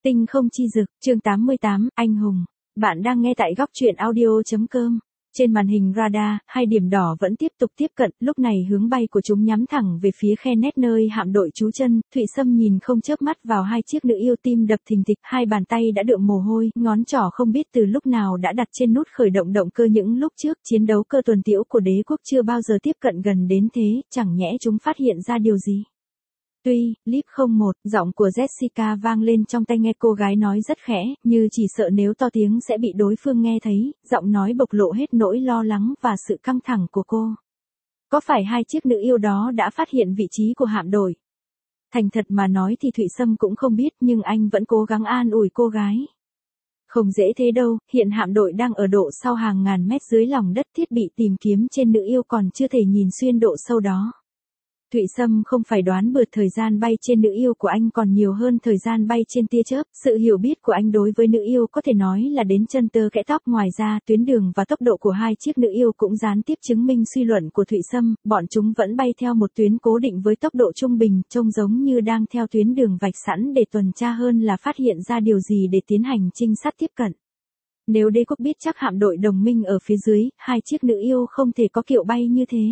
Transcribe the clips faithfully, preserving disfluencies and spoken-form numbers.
Tinh không chi dực, chương tám mươi tám, anh hùng. Bạn đang nghe tại góc truyện audio chấm com. Trên màn hình radar, hai điểm đỏ vẫn tiếp tục tiếp cận, lúc này hướng bay của chúng nhắm thẳng về phía khe nét nơi hạm đội trú chân. Thụy Sâm nhìn không chớp mắt vào hai chiếc nữ yêu, tim đập thình thịch, hai bàn tay đã đượm mồ hôi, ngón trỏ không biết từ lúc nào đã đặt trên nút khởi động động cơ. Những lúc trước, chiến đấu cơ tuần tiễu của đế quốc chưa bao giờ tiếp cận gần đến thế, chẳng nhẽ chúng phát hiện ra điều gì. Tuy, Lip không một, giọng của Jessica vang lên trong tai nghe, cô gái nói rất khẽ, như chỉ sợ nếu to tiếng sẽ bị đối phương nghe thấy, giọng nói bộc lộ hết nỗi lo lắng và sự căng thẳng của cô. Có phải hai chiếc nữ yêu đó đã phát hiện vị trí của hạm đội? Thành thật mà nói thì Thụy Sâm cũng không biết, nhưng anh vẫn cố gắng an ủi cô gái. Không dễ thế đâu, hiện hạm đội đang ở độ sau hàng ngàn mét dưới lòng đất, thiết bị tìm kiếm trên nữ yêu còn chưa thể nhìn xuyên độ sâu đó. Thụy Sâm không phải đoán bừa, thời gian bay trên nữ yêu của anh còn nhiều hơn thời gian bay trên tia chớp. Sự hiểu biết của anh đối với nữ yêu có thể nói là đến chân tơ kẽ tóc. Ngoài ra, tuyến đường và tốc độ của hai chiếc nữ yêu cũng gián tiếp chứng minh suy luận của Thụy Sâm. Bọn chúng vẫn bay theo một tuyến cố định với tốc độ trung bình, trông giống như đang theo tuyến đường vạch sẵn để tuần tra hơn là phát hiện ra điều gì để tiến hành trinh sát tiếp cận. Nếu đế quốc biết chắc hạm đội đồng minh ở phía dưới, hai chiếc nữ yêu không thể có kiểu bay như thế.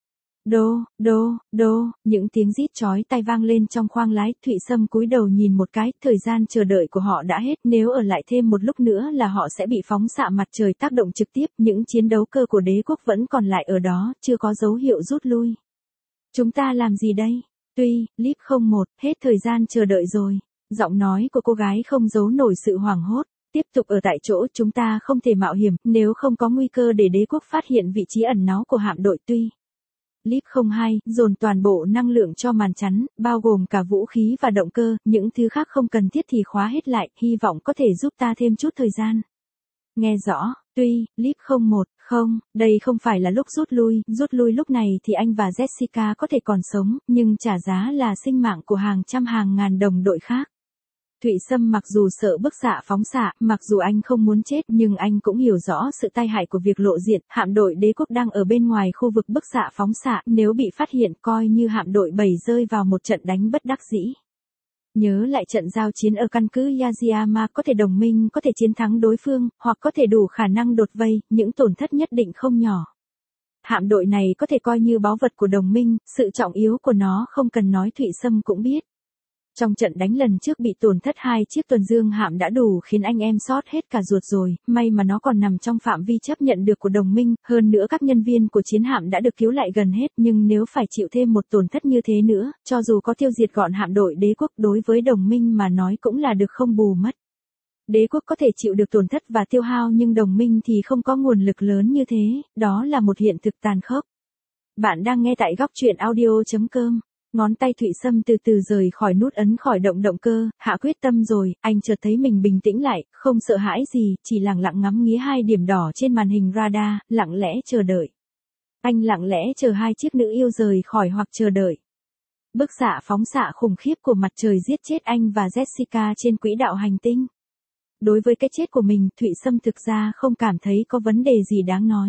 Đô, đô, đô, những tiếng rít chói tai vang lên trong khoang lái. Thụy Sâm cúi đầu nhìn một cái, thời gian chờ đợi của họ đã hết, nếu ở lại thêm một lúc nữa là họ sẽ bị phóng xạ mặt trời tác động trực tiếp. Những chiến đấu cơ của đế quốc vẫn còn lại ở đó, chưa có dấu hiệu rút lui. Chúng ta làm gì đây? Tuy, Lip không một, hết thời gian chờ đợi rồi. Giọng nói của cô gái không giấu nổi sự hoảng hốt. Tiếp tục ở tại chỗ, chúng ta không thể mạo hiểm, nếu không có nguy cơ để đế quốc phát hiện vị trí ẩn náu của hạm đội. Tuy Lip không hai, dồn toàn bộ năng lượng cho màn chắn, bao gồm cả vũ khí và động cơ, những thứ khác không cần thiết thì khóa hết lại, hy vọng có thể giúp ta thêm chút thời gian. Nghe rõ, Tuy, Lip không một, không, đây không phải là lúc rút lui, rút lui lúc này thì anh và Jessica có thể còn sống, nhưng trả giá là sinh mạng của hàng trăm hàng ngàn đồng đội khác. Thụy Sâm mặc dù sợ bức xạ phóng xạ, mặc dù anh không muốn chết, nhưng anh cũng hiểu rõ sự tai hại của việc lộ diện. Hạm đội đế quốc đang ở bên ngoài khu vực bức xạ phóng xạ, nếu bị phát hiện coi như hạm đội bảy rơi vào một trận đánh bất đắc dĩ. Nhớ lại trận giao chiến ở căn cứ Yaziyama, có thể đồng minh có thể chiến thắng đối phương, hoặc có thể đủ khả năng đột vây, những tổn thất nhất định không nhỏ. Hạm đội này có thể coi như báu vật của đồng minh, sự trọng yếu của nó không cần nói Thụy Sâm cũng biết. Trong trận đánh lần trước bị tổn thất hai chiếc tuần dương hạm đã đủ khiến anh em sót hết cả ruột rồi, may mà nó còn nằm trong phạm vi chấp nhận được của đồng minh, hơn nữa các nhân viên của chiến hạm đã được cứu lại gần hết, nhưng nếu phải chịu thêm một tổn thất như thế nữa, cho dù có tiêu diệt gọn hạm đội đế quốc, đối với đồng minh mà nói cũng là được không bù mất. Đế quốc có thể chịu được tổn thất và tiêu hao, nhưng đồng minh thì không có nguồn lực lớn như thế, đó là một hiện thực tàn khốc. Bạn đang nghe tại góc truyện audio chấm com. Ngón tay Thụy Sâm từ từ rời khỏi nút ấn khởi động động cơ, hạ quyết tâm rồi, anh chợt thấy mình bình tĩnh lại, không sợ hãi gì, chỉ lặng lặng ngắm nghía hai điểm đỏ trên màn hình radar, lặng lẽ chờ đợi. Anh lặng lẽ chờ hai chiếc nữ yêu rời khỏi hoặc chờ đợi. Bức xạ phóng xạ khủng khiếp của mặt trời giết chết anh và Jessica trên quỹ đạo hành tinh. Đối với cái chết của mình, Thụy Sâm thực ra không cảm thấy có vấn đề gì đáng nói.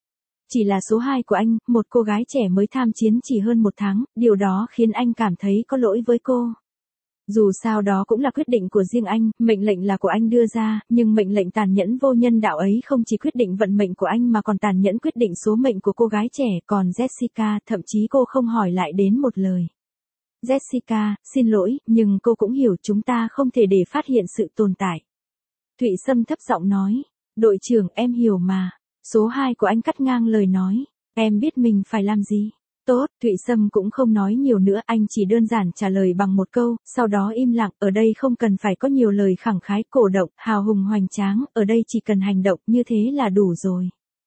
Chỉ là số hai của anh, một cô gái trẻ mới tham chiến chỉ hơn một tháng, điều đó khiến anh cảm thấy có lỗi với cô. Dù sao đó cũng là quyết định của riêng anh, mệnh lệnh là của anh đưa ra, nhưng mệnh lệnh tàn nhẫn vô nhân đạo ấy không chỉ quyết định vận mệnh của anh mà còn tàn nhẫn quyết định số mệnh của cô gái trẻ. Còn Jessica, thậm chí cô không hỏi lại đến một lời. Jessica, xin lỗi, nhưng cô cũng hiểu chúng ta không thể để phát hiện sự tồn tại. Thụy Sâm thấp giọng nói, đội trưởng, em hiểu mà. Số hai của anh cắt ngang lời nói, em biết mình phải làm gì. Tốt, Thụy Sâm cũng không nói nhiều nữa, anh chỉ đơn giản trả lời bằng một câu, sau đó im lặng, ở đây không cần phải có nhiều lời khẳng khái, cổ động, hào hùng hoành tráng, ở đây chỉ cần hành động, như thế là đủ rồi.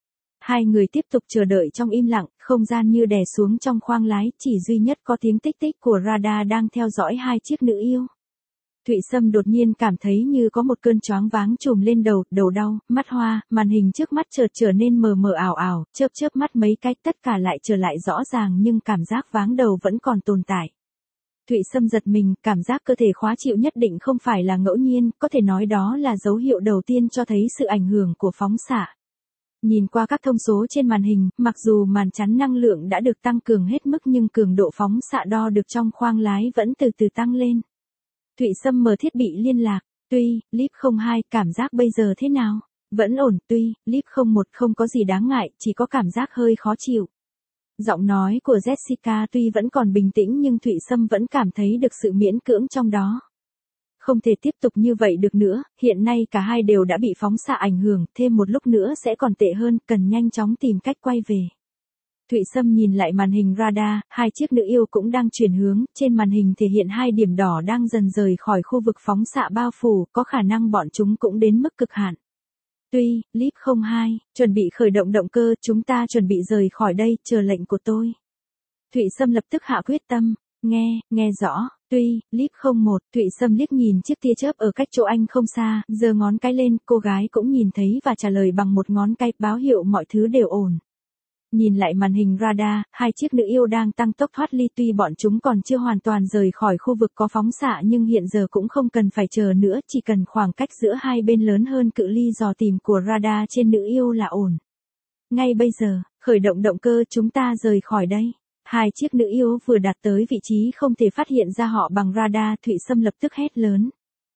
Hai người tiếp tục chờ đợi trong im lặng, không gian như đè xuống trong khoang lái, chỉ duy nhất có tiếng tích tích của radar đang theo dõi hai chiếc nữ yêu. Thụy Sâm đột nhiên cảm thấy như có một cơn choáng váng trùm lên đầu, đầu đau, mắt hoa, màn hình trước mắt chợt trở nên mờ mờ ảo ảo, chớp chớp mắt mấy cái, tất cả lại trở lại rõ ràng nhưng cảm giác váng đầu vẫn còn tồn tại. Thụy Sâm giật mình, cảm giác cơ thể khó chịu nhất định không phải là ngẫu nhiên, có thể nói đó là dấu hiệu đầu tiên cho thấy sự ảnh hưởng của phóng xạ. Nhìn qua các thông số trên màn hình, mặc dù màn chắn năng lượng đã được tăng cường hết mức nhưng cường độ phóng xạ đo được trong khoang lái vẫn từ từ tăng lên. Thụy Sâm mở thiết bị liên lạc. Tuy, Leap không hai, cảm giác bây giờ thế nào? Vẫn ổn, tuy, Leap không một không có gì đáng ngại, chỉ có cảm giác hơi khó chịu. Giọng nói của Jessica tuy vẫn còn bình tĩnh nhưng Thụy Sâm vẫn cảm thấy được sự miễn cưỡng trong đó. Không thể tiếp tục như vậy được nữa, hiện nay cả hai đều đã bị phóng xạ ảnh hưởng, thêm một lúc nữa sẽ còn tệ hơn, cần nhanh chóng tìm cách quay về. Thụy Sâm nhìn lại màn hình radar, hai chiếc nữ yêu cũng đang chuyển hướng, trên màn hình thể hiện hai điểm đỏ đang dần rời khỏi khu vực phóng xạ bao phủ, có khả năng bọn chúng cũng đến mức cực hạn. Tuy, Leap không hai, chuẩn bị khởi động động cơ, chúng ta chuẩn bị rời khỏi đây, chờ lệnh của tôi. Thụy Sâm lập tức hạ quyết tâm, nghe, nghe rõ. Tuy, Leap không một, Thụy Sâm liếc nhìn chiếc tia chớp ở cách chỗ anh không xa, giơ ngón cái lên, cô gái cũng nhìn thấy và trả lời bằng một ngón cái, báo hiệu mọi thứ đều ổn. Nhìn lại màn hình radar, hai chiếc nữ yêu đang tăng tốc thoát ly, tuy bọn chúng còn chưa hoàn toàn rời khỏi khu vực có phóng xạ nhưng hiện giờ cũng không cần phải chờ nữa, chỉ cần khoảng cách giữa hai bên lớn hơn cự ly dò tìm của radar trên nữ yêu là ổn. Ngay bây giờ, khởi động động cơ, chúng ta rời khỏi đây. Hai chiếc nữ yêu vừa đạt tới vị trí không thể phát hiện ra họ bằng radar, Thụy Sâm lập tức hét lớn.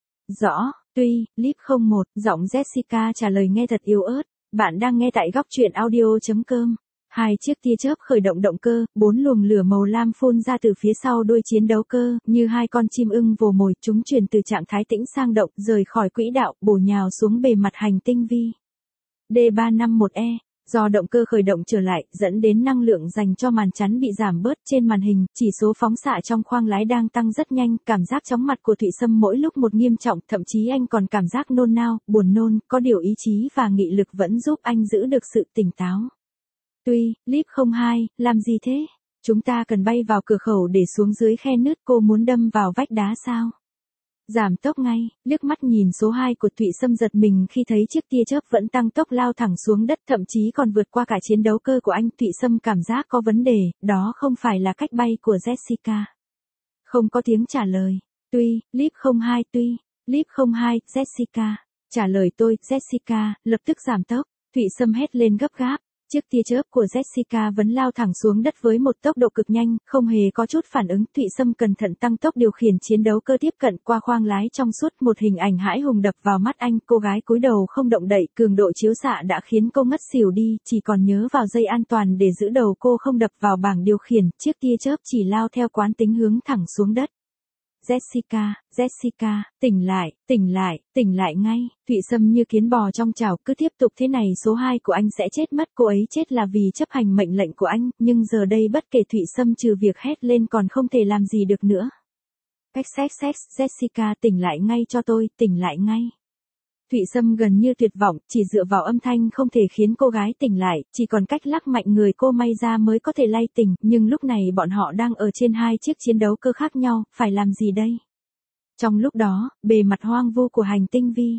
Rõ, tuy, Leap không một, giọng Jessica trả lời nghe thật yếu ớt, bạn đang nghe tại góc truyện audio chấm com. Hai chiếc tia chớp khởi động động cơ, bốn luồng lửa màu lam phun ra từ phía sau đuôi chiến đấu cơ, như hai con chim ưng vồ mồi, chúng chuyển từ trạng thái tĩnh sang động, rời khỏi quỹ đạo, bổ nhào xuống bề mặt hành tinh vi. D ba năm một E, do động cơ khởi động trở lại, dẫn đến năng lượng dành cho màn chắn bị giảm bớt trên màn hình, chỉ số phóng xạ trong khoang lái đang tăng rất nhanh, cảm giác chóng mặt của Thụy Sâm mỗi lúc một nghiêm trọng, thậm chí anh còn cảm giác nôn nao, buồn nôn, có điều ý chí và nghị lực vẫn giúp anh giữ được sự tỉnh táo. Tuy, Leap không hai, làm gì thế? Chúng ta cần bay vào cửa khẩu để xuống dưới khe nứt, cô muốn đâm vào vách đá sao? Giảm tốc ngay, liếc mắt nhìn số hai của Thụy Sâm giật mình khi thấy chiếc tia chớp vẫn tăng tốc lao thẳng xuống đất, thậm chí còn vượt qua cả chiến đấu cơ của anh. Thụy Sâm cảm giác có vấn đề, đó không phải là cách bay của Jessica. Không có tiếng trả lời. Tuy, Leap không hai, tuy, Leap không hai, Jessica. Trả lời tôi, Jessica, lập tức giảm tốc. Thụy Sâm hét lên gấp gáp. Chiếc tia chớp của Jessica vẫn lao thẳng xuống đất với một tốc độ cực nhanh, không hề có chút phản ứng. Thụy Sâm cẩn thận tăng tốc điều khiển chiến đấu cơ tiếp cận qua khoang lái trong suốt, một hình ảnh hãi hùng đập vào mắt anh. Cô gái cúi đầu không động đậy, cường độ chiếu xạ đã khiến cô ngất xỉu đi, chỉ còn nhớ vào dây an toàn để giữ đầu cô không đập vào bảng điều khiển. Chiếc tia chớp chỉ lao theo quán tính hướng thẳng xuống đất. Jessica, Jessica, tỉnh lại, tỉnh lại, tỉnh lại ngay. Thụy Sâm như kiến bò trong chảo, cứ tiếp tục thế này số hai của anh sẽ chết mất. Cô ấy chết là vì chấp hành mệnh lệnh của anh, nhưng giờ đây bất kể Thụy Sâm trừ việc hét lên còn không thể làm gì được nữa. Sex sex sex, Jessica tỉnh lại ngay cho tôi, tỉnh lại ngay. Thụy Sâm gần như tuyệt vọng, chỉ dựa vào âm thanh không thể khiến cô gái tỉnh lại, chỉ còn cách lắc mạnh người cô may ra mới có thể lay tỉnh, nhưng lúc này bọn họ đang ở trên hai chiếc chiến đấu cơ khác nhau, phải làm gì đây? Trong lúc đó, bề mặt hoang vu của hành tinh vi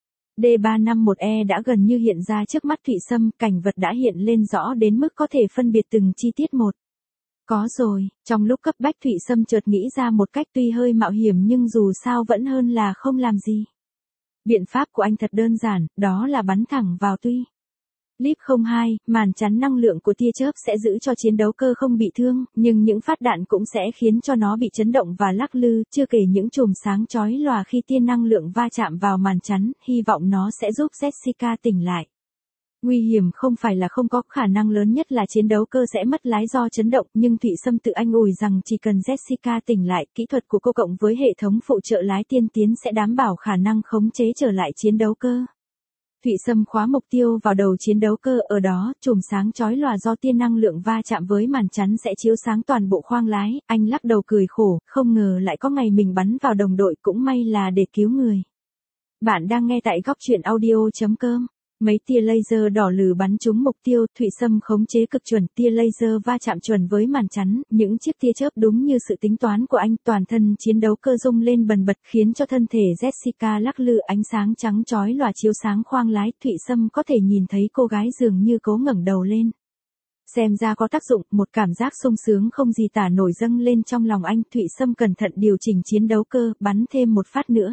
D ba năm một E đã gần như hiện ra trước mắt Thụy Sâm, cảnh vật đã hiện lên rõ đến mức có thể phân biệt từng chi tiết một. Có rồi, trong lúc cấp bách Thụy Sâm chợt nghĩ ra một cách tuy hơi mạo hiểm nhưng dù sao vẫn hơn là không làm gì. Biện pháp của anh thật đơn giản, đó là bắn thẳng vào Tuy. Leap không hai, màn chắn năng lượng của tia chớp sẽ giữ cho chiến đấu cơ không bị thương, nhưng những phát đạn cũng sẽ khiến cho nó bị chấn động và lắc lư, chưa kể những chùm sáng chói lòa khi tia năng lượng va chạm vào màn chắn, hy vọng nó sẽ giúp Jessica tỉnh lại. Nguy hiểm không phải là không có, khả năng lớn nhất là chiến đấu cơ sẽ mất lái do chấn động, nhưng Thụy Sâm tự anh ủi rằng chỉ cần Jessica tỉnh lại, kỹ thuật của cô cộng với hệ thống phụ trợ lái tiên tiến sẽ đảm bảo khả năng khống chế trở lại chiến đấu cơ. Thụy Sâm khóa mục tiêu vào đầu chiến đấu cơ, ở đó, chùm sáng chói lòa do tia năng lượng va chạm với màn chắn sẽ chiếu sáng toàn bộ khoang lái. Anh lắc đầu cười khổ, không ngờ lại có ngày mình bắn vào đồng đội, cũng may là để cứu người. Bạn đang nghe tại góc truyện audio chấm com. Mấy tia laser đỏ lừ bắn trúng mục tiêu, Thụy Sâm khống chế cực chuẩn, tia laser va chạm chuẩn với màn chắn, những chiếc tia chớp đúng như sự tính toán của anh, toàn thân chiến đấu cơ rung lên bần bật, khiến cho thân thể Jessica lắc lư, ánh sáng trắng chói lòa chiếu sáng khoang lái, Thụy Sâm có thể nhìn thấy cô gái dường như cố ngẩng đầu lên. Xem ra có tác dụng, một cảm giác sung sướng không gì tả nổi dâng lên trong lòng anh. Thụy Sâm cẩn thận điều chỉnh chiến đấu cơ, bắn thêm một phát nữa.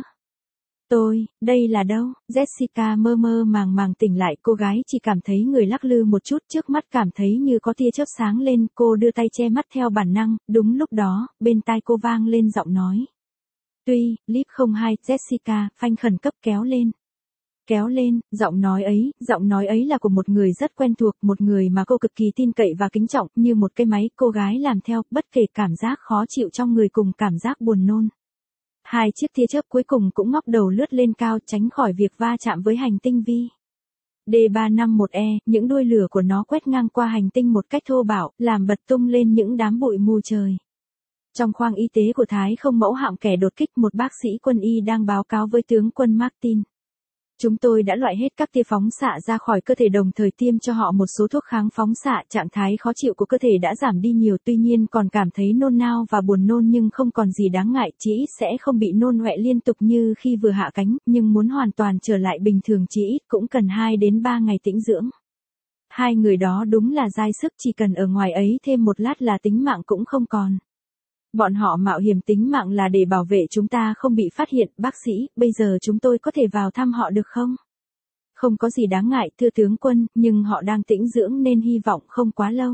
Tôi, đây là đâu? Jessica mơ mơ màng màng tỉnh lại, cô gái chỉ cảm thấy người lắc lư một chút, trước mắt cảm thấy như có tia chớp sáng lên, cô đưa tay che mắt theo bản năng, đúng lúc đó, bên tai cô vang lên giọng nói. Tuy, Liv không hay, Jessica, phanh khẩn cấp kéo lên. Kéo lên, giọng nói ấy, giọng nói ấy là của một người rất quen thuộc, một người mà cô cực kỳ tin cậy và kính trọng, như một cái máy, cô gái làm theo, bất kể cảm giác khó chịu trong người cùng cảm giác buồn nôn. Hai chiếc tia chớp cuối cùng cũng ngóc đầu lướt lên cao, tránh khỏi việc va chạm với hành tinh Vi. D ba năm một E, những đuôi lửa của nó quét ngang qua hành tinh một cách thô bạo, làm bật tung lên những đám bụi mù trời. Trong khoang y tế của Thái không mẫu hạm kẻ đột kích, một bác sĩ quân y đang báo cáo với tướng quân Martin. Chúng tôi đã loại hết các tia phóng xạ ra khỏi cơ thể, đồng thời tiêm cho họ một số thuốc kháng phóng xạ. Trạng thái khó chịu của cơ thể đã giảm đi nhiều, tuy nhiên còn cảm thấy nôn nao và buồn nôn nhưng không còn gì đáng ngại, chí ít sẽ không bị nôn ọe liên tục như khi vừa hạ cánh, nhưng muốn hoàn toàn trở lại bình thường chí ít cũng cần hai đến ba ngày tĩnh dưỡng. Hai người đó đúng là dai sức, chỉ cần ở ngoài ấy thêm một lát là tính mạng cũng không còn. Bọn họ mạo hiểm tính mạng là để bảo vệ chúng ta không bị phát hiện. Bác sĩ, bây giờ chúng tôi có thể vào thăm họ được không? Không có gì đáng ngại, thưa tướng quân, nhưng họ đang tĩnh dưỡng nên hy vọng không quá lâu.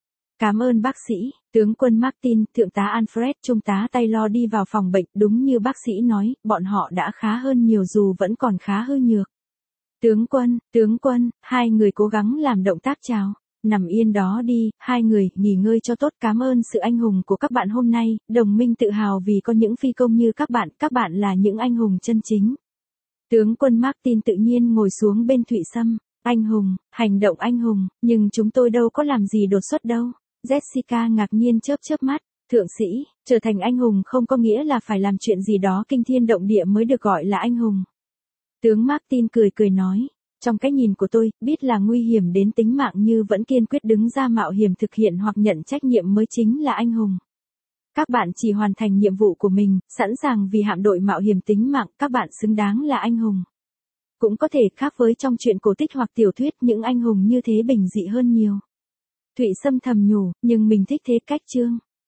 Cảm ơn bác sĩ. Tướng quân Martin, thượng tá Alfred, trung tá Taylor đi vào phòng bệnh, đúng như bác sĩ nói, bọn họ đã khá hơn nhiều dù vẫn còn khá hư nhược. Tướng quân, tướng quân, hai người cố gắng làm động tác chào. Nằm yên đó đi, hai người, nghỉ ngơi cho tốt. Cảm ơn sự anh hùng của các bạn hôm nay, đồng minh tự hào vì có những phi công như các bạn, các bạn là những anh hùng chân chính. Tướng quân Martin tự nhiên ngồi xuống bên Thụy Sâm. Anh hùng, hành động anh hùng, nhưng chúng tôi đâu có làm gì đột xuất đâu. Jessica ngạc nhiên chớp chớp mắt. Thượng sĩ, trở thành anh hùng không có nghĩa là phải làm chuyện gì đó kinh thiên động địa mới được gọi là anh hùng. Tướng Martin cười cười nói. Trong cái nhìn của tôi, biết là nguy hiểm đến tính mạng như vẫn kiên quyết đứng ra mạo hiểm thực hiện hoặc nhận trách nhiệm mới chính là anh hùng. Các bạn chỉ hoàn thành nhiệm vụ của mình, sẵn sàng vì hạm đội mạo hiểm tính mạng, các bạn xứng đáng là anh hùng. Cũng có thể khác với trong truyện cổ tích hoặc tiểu thuyết, những anh hùng như thế bình dị hơn nhiều. Thụy Sâm thầm nhủ, nhưng mình thích thế cách chương.